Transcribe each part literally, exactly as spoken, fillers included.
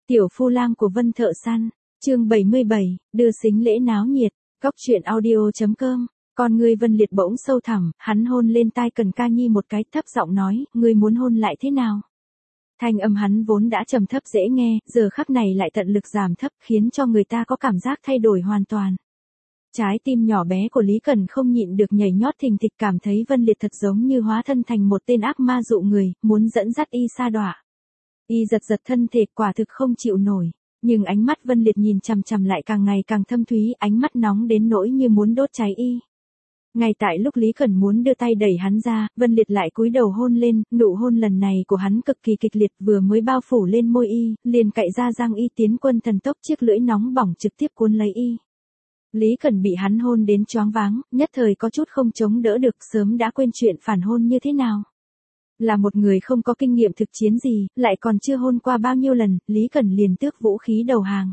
Tiểu phu lang của Vân Thợ Săn, chương bảy mươi bảy, đưa sính lễ náo nhiệt, cóc truyện audio chấm com. Con ngươi Vân Liệt bỗng sâu thẳm, hắn hôn lên tai Cần Ca Nhi một cái, thấp giọng nói, ngươi muốn hôn lại thế nào? Thanh âm hắn vốn đã trầm thấp dễ nghe, giờ khắc này lại tận lực giảm thấp, khiến cho người ta có cảm giác thay đổi hoàn toàn. Trái tim nhỏ bé của Lý Cần không nhịn được nhảy nhót thình thịch, cảm thấy Vân Liệt thật giống như hóa thân thành một tên ác ma dụ người, muốn dẫn dắt y sa đọa. Y giật giật thân thể, quả thực không chịu nổi, nhưng ánh mắt Vân Liệt nhìn chằm chằm lại càng ngày càng thâm thúy, ánh mắt nóng đến nỗi như muốn đốt cháy y. Ngay tại lúc Lý Cần muốn đưa tay đẩy hắn ra, Vân Liệt lại cúi đầu hôn lên, nụ hôn lần này của hắn cực kỳ kịch liệt, vừa mới bao phủ lên môi y, liền cạy ra răng y tiến quân thần tốc, chiếc lưỡi nóng bỏng trực tiếp cuốn lấy y. Lý Cần bị hắn hôn đến choáng váng, nhất thời có chút không chống đỡ được, sớm đã quên chuyện phản hôn như thế nào. Là một người không có kinh nghiệm thực chiến gì, lại còn chưa hôn qua bao nhiêu lần, Lý Cần liền tước vũ khí đầu hàng.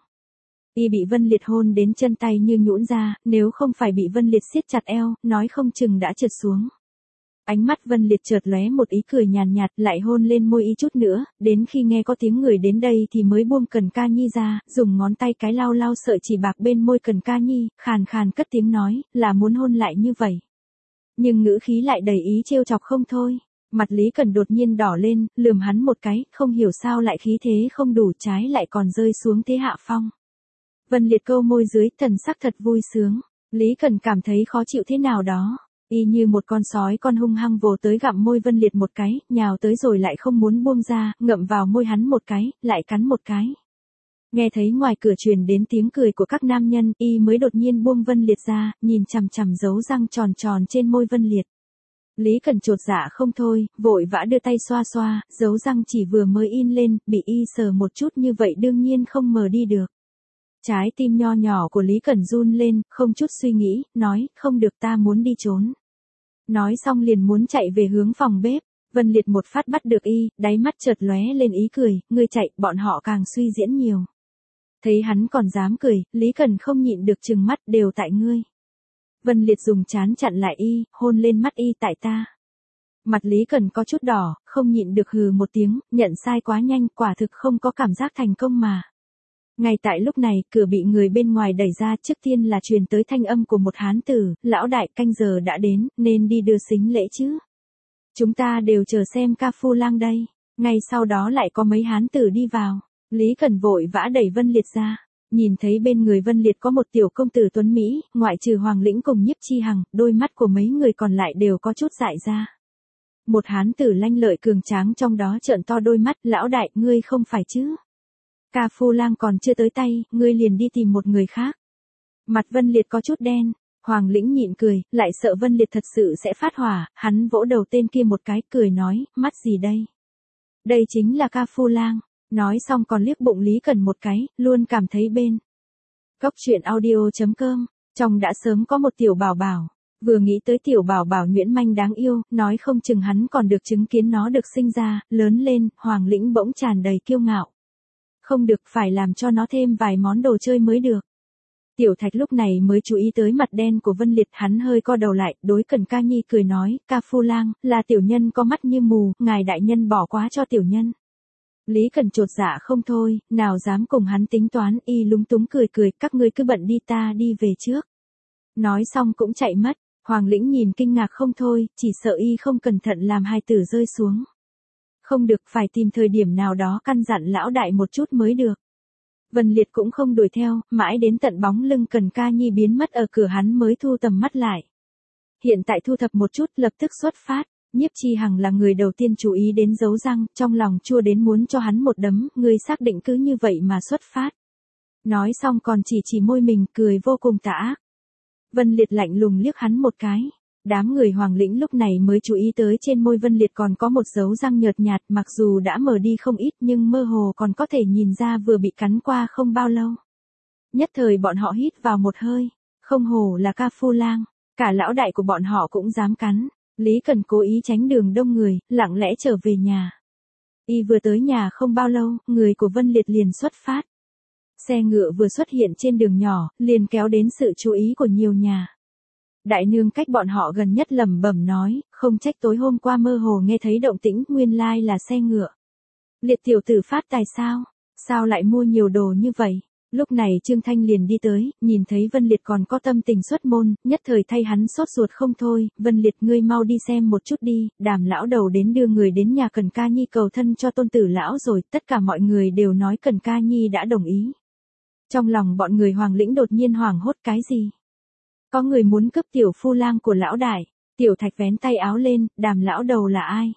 Y bị Vân Liệt hôn đến chân tay như nhũn ra, nếu không phải bị Vân Liệt siết chặt eo, nói không chừng đã trượt xuống. Ánh mắt Vân Liệt chợt lóe một ý cười nhàn nhạt, lại hôn lên môi y chút nữa, đến khi nghe có tiếng người đến đây thì mới buông Cần Ca Nhi ra, dùng ngón tay cái lau lau sợi chỉ bạc bên môi Cần Ca Nhi, khàn khàn cất tiếng nói, là muốn hôn lại như vậy. Nhưng ngữ khí lại đầy ý trêu chọc không thôi. Mặt Lý Cần đột nhiên đỏ lên, lườm hắn một cái, không hiểu sao lại khí thế không đủ, trái lại còn rơi xuống thế hạ phong. Vân Liệt câu môi dưới, thần sắc thật vui sướng. Lý Cần cảm thấy khó chịu thế nào đó. Y như một con sói con hung hăng vồ tới gặm môi Vân Liệt một cái, nhào tới rồi lại không muốn buông ra, ngậm vào môi hắn một cái, lại cắn một cái. Nghe thấy ngoài cửa truyền đến tiếng cười của các nam nhân, Y mới đột nhiên buông Vân Liệt ra, nhìn chằm chằm dấu răng tròn tròn trên môi Vân Liệt. Lý Cần chột dạ không thôi, vội vã đưa tay xoa xoa, dấu răng chỉ vừa mới in lên, bị y sờ một chút như vậy đương nhiên không mờ đi được. Trái tim nho nhỏ của Lý Cần run lên, không chút suy nghĩ, nói, không được, ta muốn đi trốn. Nói xong liền muốn chạy về hướng phòng bếp, Vân Liệt một phát bắt được y, đáy mắt chợt lóe lên ý cười, ngươi chạy, bọn họ càng suy diễn nhiều. Thấy hắn còn dám cười, Lý Cần không nhịn được trừng mắt, đều tại ngươi. Vân Liệt dùng trán chặn lại y, hôn lên mắt y, tại ta. Mặt Lý Cần có chút đỏ, không nhịn được hừ một tiếng, nhận sai quá nhanh, quả thực không có cảm giác thành công mà. Ngay tại lúc này, cửa bị người bên ngoài đẩy ra, trước tiên là truyền tới thanh âm của một hán tử, lão đại, canh giờ đã đến, nên đi đưa sính lễ chứ. Chúng ta đều chờ xem ca phu lang đây. Ngay sau đó lại có mấy hán tử đi vào. Lý Cần vội vã đẩy Vân Liệt ra. Nhìn thấy bên người Vân Liệt có một tiểu công tử tuấn Mỹ, ngoại trừ Hoàng Lĩnh cùng Nhiếp Chi Hằng, đôi mắt của mấy người còn lại đều có chút dại ra. Một hán tử lanh lợi cường tráng trong đó trợn to đôi mắt, lão đại, ngươi không phải chứ? Ca phu lang còn chưa tới tay, ngươi liền đi tìm một người khác. Mặt Vân Liệt có chút đen, Hoàng Lĩnh nhịn cười, lại sợ Vân Liệt thật sự sẽ phát hỏa, hắn vỗ đầu tên kia một cái, cười nói, mắt gì đây? Đây chính là ca phu lang. Nói xong còn liếc bụng Lý Cần một cái, luôn cảm thấy bên. Cóc truyện audio chấm com, trong đã sớm có một tiểu bảo bảo. Vừa nghĩ tới tiểu bảo bảo nhuyễn manh đáng yêu, nói không chừng hắn còn được chứng kiến nó được sinh ra, lớn lên, Hoàng Lĩnh bỗng tràn đầy kiêu ngạo. Không được, phải làm cho nó thêm vài món đồ chơi mới được. Tiểu Thạch lúc này mới chú ý tới mặt đen của Vân Liệt, hắn hơi co đầu lại, đối Cần Ca Nhi cười nói, ca phu lang, là tiểu nhân có mắt như mù, ngài đại nhân bỏ quá cho tiểu nhân. Lý Cần chột dạ không thôi, nào dám cùng hắn tính toán, y lúng túng cười cười, các ngươi cứ bận đi, ta đi về trước. Nói xong cũng chạy mất, Hoàng Lĩnh nhìn kinh ngạc không thôi, chỉ sợ y không cẩn thận làm hai tử rơi xuống. Không được, phải tìm thời điểm nào đó căn dặn lão đại một chút mới được. Vân Liệt cũng không đuổi theo, mãi đến tận bóng lưng Cần Ca Nhi biến mất ở cửa hắn mới thu tầm mắt lại. Hiện tại thu thập một chút, lập tức xuất phát. Nhiếp Chi Hằng là người đầu tiên chú ý đến dấu răng, trong lòng chua đến muốn cho hắn một đấm, ngươi xác định cứ như vậy mà xuất phát. Nói xong còn chỉ chỉ môi mình, cười vô cùng tà ác. Vân Liệt lạnh lùng liếc hắn một cái. Đám người Hoàng Lĩnh lúc này mới chú ý tới trên môi Vân Liệt còn có một dấu răng nhợt nhạt, mặc dù đã mờ đi không ít nhưng mơ hồ còn có thể nhìn ra vừa bị cắn qua không bao lâu. Nhất thời bọn họ hít vào một hơi, không hổ là ca phu lang, cả lão đại của bọn họ cũng dám cắn. Lý Cần cố ý tránh đường đông người, lặng lẽ trở về nhà. Y vừa tới nhà không bao lâu, người của Vân Liệt liền xuất phát. Xe ngựa vừa xuất hiện trên đường nhỏ, liền kéo đến sự chú ý của nhiều nhà. Đại nương cách bọn họ gần nhất lẩm bẩm nói, không trách tối hôm qua mơ hồ nghe thấy động tĩnh, nguyên lai là xe ngựa. Liệt tiểu tử phát tài sao? Sao lại mua nhiều đồ như vậy? Lúc này Trương Thanh liền đi tới, nhìn thấy Vân Liệt còn có tâm tình xuất môn, nhất thời thay hắn sốt ruột không thôi. Vân Liệt, ngươi mau đi xem một chút đi, Đàm lão đầu đến đưa người đến nhà Cần Ca Nhi cầu thân cho tôn tử lão rồi, tất cả mọi người đều nói Cần Ca Nhi đã đồng ý. Trong lòng bọn người Hoàng Lĩnh đột nhiên hoảng hốt, cái gì? Có người muốn cướp tiểu phu lang của lão đại. Tiểu Thạch vén tay áo lên, Đàm lão đầu là ai?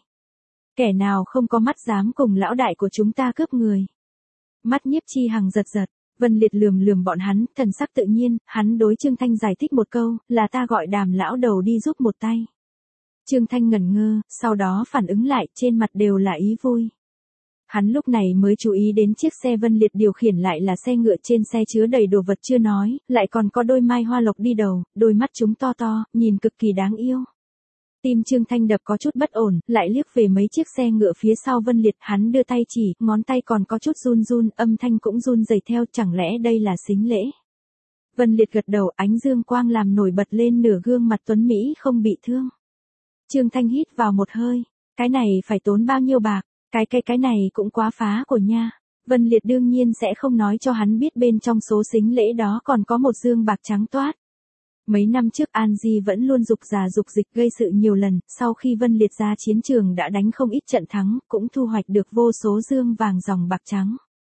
Kẻ nào không có mắt dám cùng lão đại của chúng ta cướp người? Mắt Nhiếp Chi Hằng giật giật. Vân Liệt lườm lườm bọn hắn, thần sắc tự nhiên, hắn đối Trương Thanh giải thích một câu, là ta gọi Đàm lão đầu đi giúp một tay. Trương Thanh ngẩn ngơ, sau đó phản ứng lại, trên mặt đều là ý vui. Hắn lúc này mới chú ý đến chiếc xe Vân Liệt điều khiển lại là xe ngựa, trên xe chứa đầy đồ vật chưa nói, lại còn có đôi mai hoa lộc đi đầu, đôi mắt chúng to to, nhìn cực kỳ đáng yêu. Tim Trương Thanh đập có chút bất ổn, lại liếc về mấy chiếc xe ngựa phía sau Vân Liệt, hắn đưa tay chỉ, ngón tay còn có chút run run, âm thanh cũng run rẩy theo, chẳng lẽ đây là sính lễ? Vân Liệt gật đầu, ánh dương quang làm nổi bật lên nửa gương mặt tuấn Mỹ không bị thương. Trương Thanh hít vào một hơi, cái này phải tốn bao nhiêu bạc, cái cái cái này cũng quá phá của nha. Vân Liệt đương nhiên sẽ không nói cho hắn biết bên trong số sính lễ đó còn có một dương bạc trắng toát. Mấy năm trước An Di vẫn luôn dục già dục dịch gây sự nhiều lần, sau khi Vân Liệt ra chiến trường đã đánh không ít trận thắng, cũng thu hoạch được vô số dương vàng dòng bạc trắng.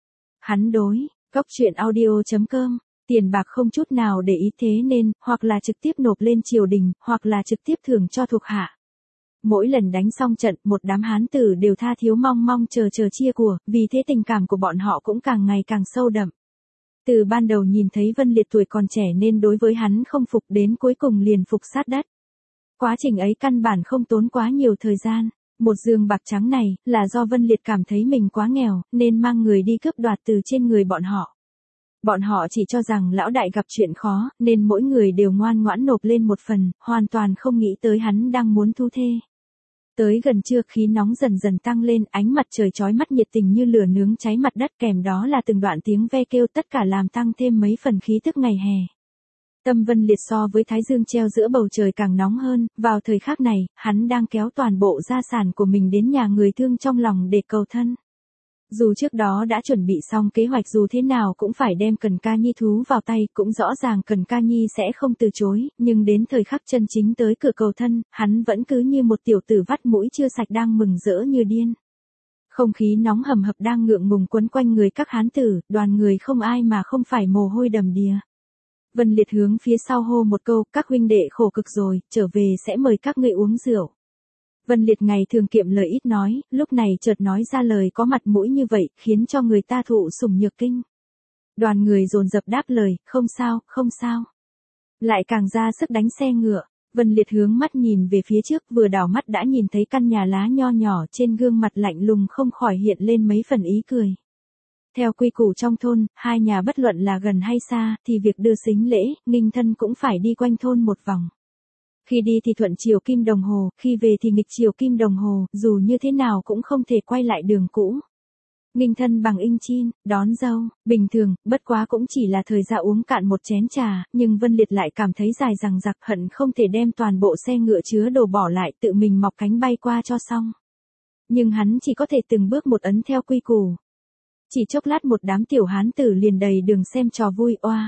Hắn đối, Cốc Truyện Audio chấm com, tiền bạc không chút nào để ý, thế nên, hoặc là trực tiếp nộp lên triều đình, hoặc là trực tiếp thưởng cho thuộc hạ. Mỗi lần đánh xong trận, một đám hán tử đều tha thiếu mong mong chờ chờ chia của, vì thế tình cảm của bọn họ cũng càng ngày càng sâu đậm. Từ ban đầu nhìn thấy Vân Liệt tuổi còn trẻ nên đối với hắn không phục, đến cuối cùng liền phục sát đất. Quá trình ấy căn bản không tốn quá nhiều thời gian. Một dương bạc trắng này là do Vân Liệt cảm thấy mình quá nghèo nên mang người đi cướp đoạt từ trên người bọn họ. Bọn họ chỉ cho rằng lão đại gặp chuyện khó nên mỗi người đều ngoan ngoãn nộp lên một phần, hoàn toàn không nghĩ tới hắn đang muốn thu thê. Tới gần trưa khí nóng dần dần tăng lên, ánh mặt trời chói mắt nhiệt tình như lửa nướng cháy mặt đất, kèm đó là từng đoạn tiếng ve kêu, tất cả làm tăng thêm mấy phần khí tức ngày hè. Tâm Vân Liệt so với thái dương treo giữa bầu trời càng nóng hơn, vào thời khắc này, hắn đang kéo toàn bộ gia sản của mình đến nhà người thương trong lòng để cầu thân. Dù trước đó đã chuẩn bị xong kế hoạch dù thế nào cũng phải đem Cần Ca Nhi thú vào tay, cũng rõ ràng Cần Ca Nhi sẽ không từ chối, nhưng đến thời khắc chân chính tới cửa cầu thân, hắn vẫn cứ như một tiểu tử vắt mũi chưa sạch đang mừng rỡ như điên. Không khí nóng hầm hập đang ngượng ngùng quấn quanh người các hán tử, đoàn người không ai mà không phải mồ hôi đầm đìa. Vân Liệt hướng phía sau hô một câu, các huynh đệ khổ cực rồi, trở về sẽ mời các ngươi uống rượu. Vân Liệt ngày thường kiệm lời ít nói, lúc này chợt nói ra lời có mặt mũi như vậy, khiến cho người ta thụ sủng nhược kinh. Đoàn người dồn dập đáp lời, không sao, không sao. Lại càng ra sức đánh xe ngựa, Vân Liệt hướng mắt nhìn về phía trước, vừa đảo mắt đã nhìn thấy căn nhà lá nho nhỏ, trên gương mặt lạnh lùng không khỏi hiện lên mấy phần ý cười. Theo quy củ trong thôn, hai nhà bất luận là gần hay xa, thì việc đưa sính lễ, nghinh thân cũng phải đi quanh thôn một vòng. Khi đi thì thuận chiều kim đồng hồ, khi về thì nghịch chiều kim đồng hồ, dù như thế nào cũng không thể quay lại đường cũ. Nghinh thân bằng inh chin, đón dâu, bình thường, bất quá cũng chỉ là thời gian uống cạn một chén trà, nhưng Vân Liệt lại cảm thấy dài dằng dặc, hận không thể đem toàn bộ xe ngựa chứa đồ bỏ lại, tự mình mọc cánh bay qua cho xong. Nhưng hắn chỉ có thể từng bước một ấn theo quy củ. Chỉ chốc lát một đám tiểu hán tử liền đầy đường xem trò vui, oa.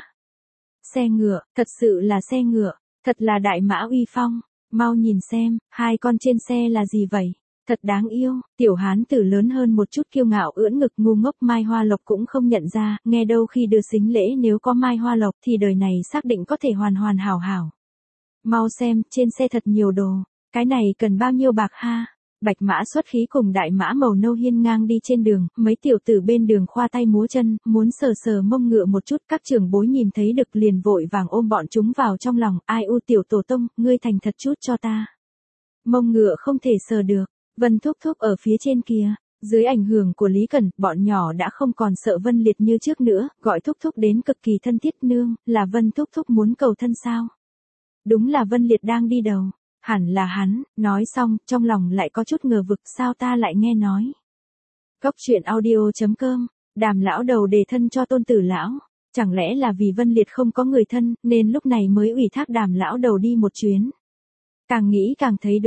Xe ngựa, thật sự là xe ngựa. Thật là đại mã uy phong, mau nhìn xem, hai con trên xe là gì vậy? Thật đáng yêu, tiểu hán tử lớn hơn một chút kiêu ngạo ưỡn ngực ngu ngốc Mai Hoa Lộc cũng không nhận ra, nghe đâu khi đưa sính lễ nếu có Mai Hoa Lộc thì đời này xác định có thể hoàn hoàn hảo hảo. Mau xem, trên xe thật nhiều đồ, cái này cần bao nhiêu bạc ha? Bạch mã xuất khí cùng đại mã màu nâu hiên ngang đi trên đường, mấy tiểu tử bên đường khoa tay múa chân, muốn sờ sờ mông ngựa một chút, các trưởng bối nhìn thấy được liền vội vàng ôm bọn chúng vào trong lòng, ai u tiểu tổ tông, ngươi thành thật chút cho ta. Mông ngựa không thể sờ được, Vân Thúc Thúc ở phía trên kia, dưới ảnh hưởng của Lý Cẩn, bọn nhỏ đã không còn sợ Vân Liệt như trước nữa, gọi Thúc Thúc đến cực kỳ thân thiết, nương, là Vân Thúc Thúc muốn cầu thân sao? Đúng là Vân Liệt đang đi đầu. Hẳn là hắn, nói xong, trong lòng lại có chút ngờ vực, sao ta lại nghe nói. Cốc Truyện Audio chấm com, Đàm lão đầu đề thân cho tôn tử lão, chẳng lẽ là vì Vân Liệt không có người thân, nên lúc này mới ủy thác Đàm lão đầu đi một chuyến. Càng nghĩ càng thấy đúng,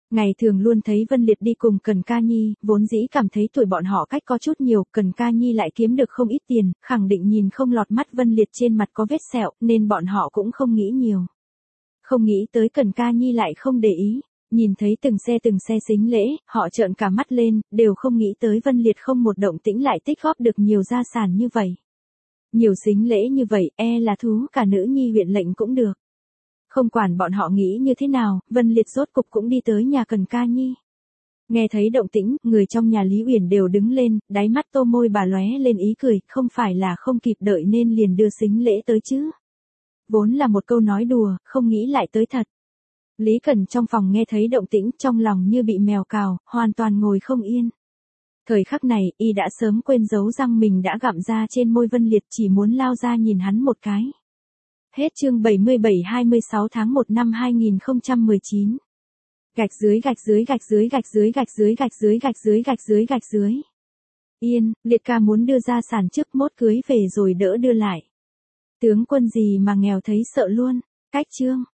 Ngày thường luôn thấy Vân Liệt đi cùng Cần Ca Nhi, vốn dĩ cảm thấy tuổi bọn họ cách có chút nhiều, Cần Ca Nhi lại kiếm được không ít tiền, khẳng định nhìn không lọt mắt Vân Liệt trên mặt có vết sẹo, nên bọn họ cũng không nghĩ nhiều. Không nghĩ tới Cần Ca Nhi lại không để ý, nhìn thấy từng xe từng xe sính lễ, họ trợn cả mắt lên, đều không nghĩ tới Vân Liệt không một động tĩnh lại tích góp được nhiều gia sản như vậy. Nhiều sính lễ như vậy, e là thú cả nữ nhi huyện lệnh cũng được. Không quản bọn họ nghĩ như thế nào, Vân Liệt rốt cục cũng đi tới nhà Cần Ca Nhi. Nghe thấy động tĩnh, người trong nhà Lý Uyển đều đứng lên, đáy mắt tô môi bà lóe lên ý cười, không phải là không kịp đợi nên liền đưa sính lễ tới chứ. Vốn là một câu nói đùa, không nghĩ lại tới thật. Lý Cẩn trong phòng nghe thấy động tĩnh, trong lòng như bị mèo cào, hoàn toàn ngồi không yên. Thời khắc này, y đã sớm quên dấu răng mình đã gặm ra trên môi Vân Liệt, chỉ muốn lao ra nhìn hắn một cái. Hết chương bảy mươi bảy hai mươi sáu tháng một năm hai nghìn không trăm mười chín. Gạch dưới gạch dưới gạch dưới gạch dưới gạch dưới gạch dưới gạch dưới gạch dưới gạch dưới. Yên, Liệt ca muốn đưa ra sản trước mốt cưới về rồi đỡ đưa lại. Tướng quân gì mà nghèo thấy sợ luôn. Cách chương.